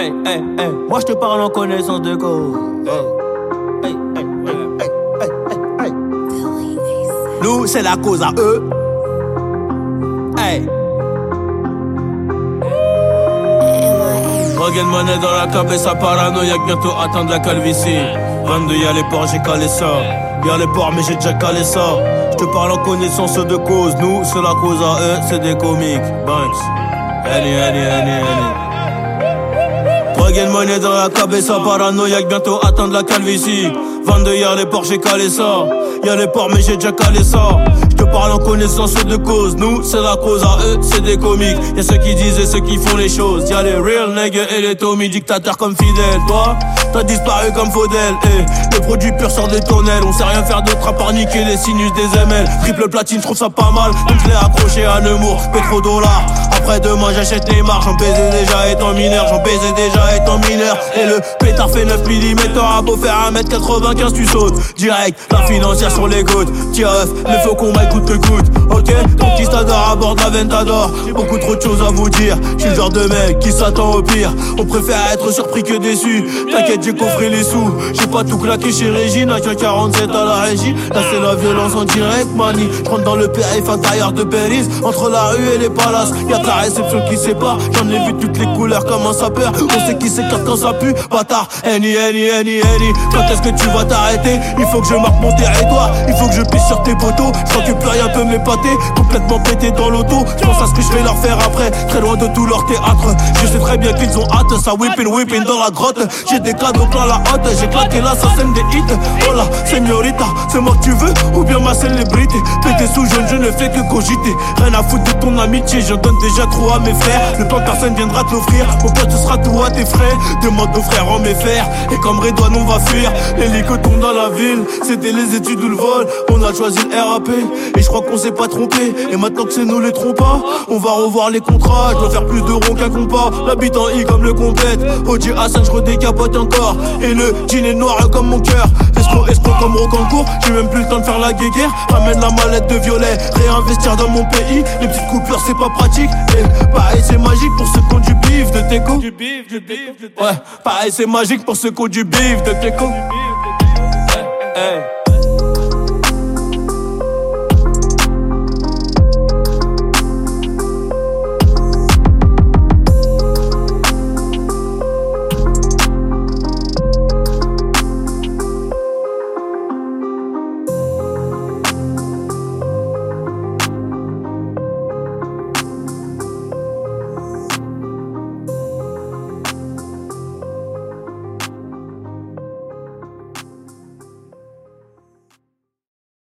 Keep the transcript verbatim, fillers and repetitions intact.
Hey, hey, hey. Moi je te parle en connaissance de cause. Hey, hey, hey, hey, hey, hey, hey. Nous c'est la cause à eux. Hey. Regain monnaie dans la cabeza paranoïaque, bientôt atteindre la calvitie. vingt-deux y'a les ports, j'ai calé ça. Y'a les ports mais j'ai déjà calé ça. Je te parle en connaissance de cause. Nous c'est la cause à eux, c'est des comiques. Banks. Any, any, any, any. Regain monnaie dans la cabeza paranoïaque, bientôt atteindre la calvitie. vingt-deux y'a les ports, j'ai calé ça. Y'a les ports mais j'ai déjà calé ça. Je parle en connaissance de cause. Nous c'est la cause à eux, c'est des comiques. Y'a ceux qui disent et ceux qui font les choses. Y'a les real niggas et les Tommy, dictateurs comme Fidel. Toi, t'as disparu comme Faudel. Eh, le produit pur sort des tonnelles. On sait rien faire d'autre à part niquer les sinus des M L. Triple platine, je trouve ça pas mal. Donc je l'ai accroché à Nemours, pétrodollar. Après demain j'achète les marques. J'en baisais déjà étant mineur. J'en baisais déjà étant mineur. Et le pétard fait neuf millimètres. T'auras beau faire un mètre quatre-vingt-quinze, tu sautes direct. La financière sur les côtes. Tiens, le faucon m'a coûte que coûte. Ok, conquistador à bord de la Ventador. Beaucoup trop de choses à vous dire. J'suis le genre de mec qui s'attend au pire. On préfère être surpris que déçu. T'inquiète, j'ai coffré les sous. J'ai pas tout claqué chez Régine. Avec un quarante-sept à la régie. Là c'est la violence en direct, mani. J'rentre dans le périph' intérieur de Paris. Entre la rue et les palaces, y'a de la réception qui sépare. J'en ai vu toutes les couleurs comme un sapeur. On sait qui s'écarte quand ça pue. Bâtard, any, any, any, any. Quand est-ce que tu vas t'arrêter? Il faut que je marque mon territoire. Il faut que je pisse sur tes poteaux. J'crois que plus rien peut m'épater. Complètement pété dans l'auto. J'pense à ce que je vais leur faire après. Très loin de tout leur théâtre. Je sais très bien qu'ils ont hâte. Ça whippin' whippin' dans la grotte. J'ai des cadeaux plein la hotte. J'ai claqué là, ça sème des hits. Oh là, señorita, c'est moi que tu veux ou bien ma célébrité? Pété sous jeune, je ne fais que cogiter. Rien à foutre de ton amitié. J'en donne déjà trop à mes frères. Le temps personne viendra te l'offrir. Mon pote, ce sera tout à tes frais. Demande aux frères en mes fers. Et comme Redouane, on va fuir. L'hélico tombe dans la ville. C'était les études ou le vol. On a choisi le R A P. Et je crois qu'on s'est pas trompé. Et maintenant que c'est nous les trompas, on va revoir les contrats. Je dois faire plus de ronds qu'un compas. L'habite en I comme le compète. O J Hassan, je redécapote encore. Et le jean est noir comme mon cœur. Escroc, escroc comme Rocancourt. J'ai même plus le temps de faire la guéguerre. Ramène la mallette de violet. Réinvestir dans mon pays. Les petites coupures c'est pas pratique. Et pareil c'est magique pour ceux qui ont du bif de Teco. Du bif, du bif, ouais, pareil c'est magique pour ceux qui ont du bif de Teco. Hey, hey.